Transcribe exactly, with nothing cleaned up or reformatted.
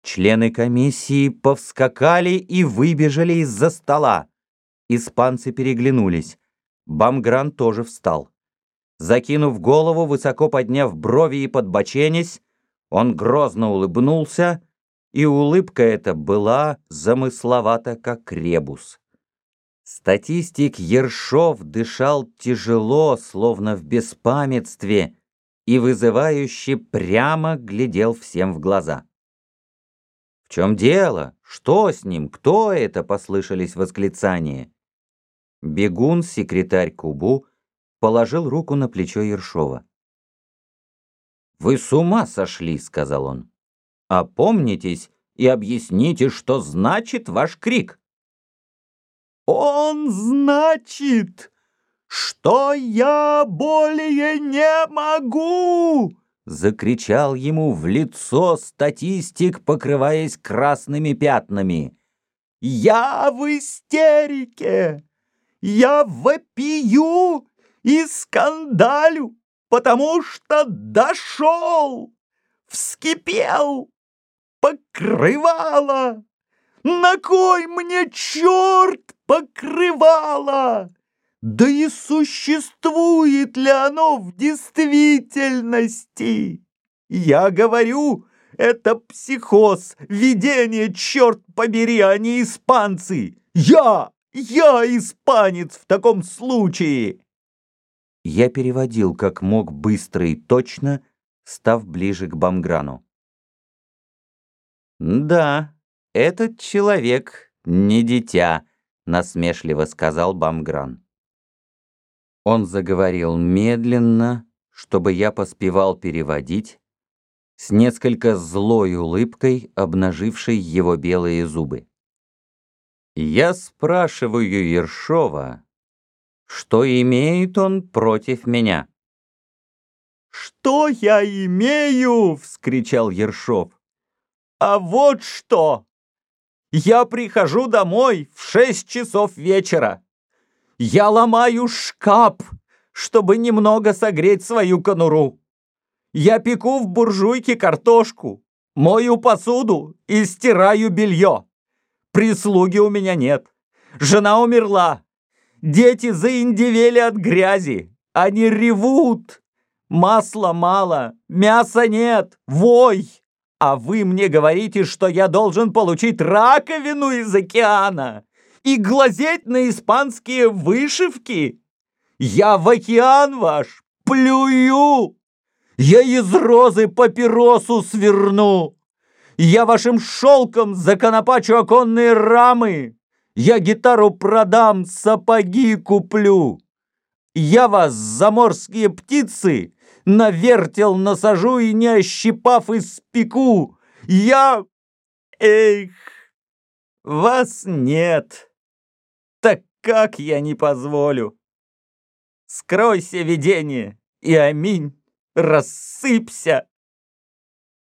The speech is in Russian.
Члены комиссии повскакали и выбежали из-за стола. Испанцы переглянулись. Бамгран тоже встал. Закинув голову, высоко подняв брови и подбоченясь, он грозно улыбнулся, и улыбка эта была замысловата, как ребус. Статистик Ершов дышал тяжело, словно в беспамятстве, и вызывающе прямо глядел всем в глаза. «В чем дело? Что с ним? Кто это?» — послышались восклицания. Бегун, секретарь Кубу, положил руку на плечо Ершова. «Вы с ума сошли!» — сказал он. «Опомнитесь и объясните, что значит ваш крик». «Он значит, что я более не могу!» — закричал ему в лицо статистик, покрываясь красными пятнами. «Я в истерике! Я вопию и скандалю, потому что дошел, вскипел, покрывало! На кой мне черт покрывало? Да и существует ли оно в действительности? Я говорю, это психоз, видение, черт побери, а не испанцы. Я, я испанец в таком случае. Я переводил как мог быстро и точно, став ближе к Бамграну. «Да, этот человек не дитя», — насмешливо сказал Бамгран. Он заговорил медленно, чтобы я поспевал переводить, с несколько злой улыбкой, обнажившей его белые зубы. «Я спрашиваю Ершова, что имеет он против меня?» «Что я имею?» — вскричал Ершов. «А вот что! Я прихожу домой в шесть часов вечера. Я ломаю шкаф, чтобы немного согреть свою конуру. Я пеку в буржуйке картошку, мою посуду и стираю белье. Прислуги у меня нет. Жена умерла. Дети заиндевели от грязи. Они ревут. Масла мало, мяса нет. Вой! А вы мне говорите, что я должен получить раковину из океана и глазеть на испанские вышивки? Я в океан ваш плюю! Я из розы папиросу сверну! Я вашим шелком законопачу оконные рамы! Я гитару продам, сапоги куплю! Я вас, заморские птицы, на вертел насажу и, не ощипав, испеку! Я... Эх, вас нет! Так как я не позволю? Скройся, видение, и аминь, рассыпься!»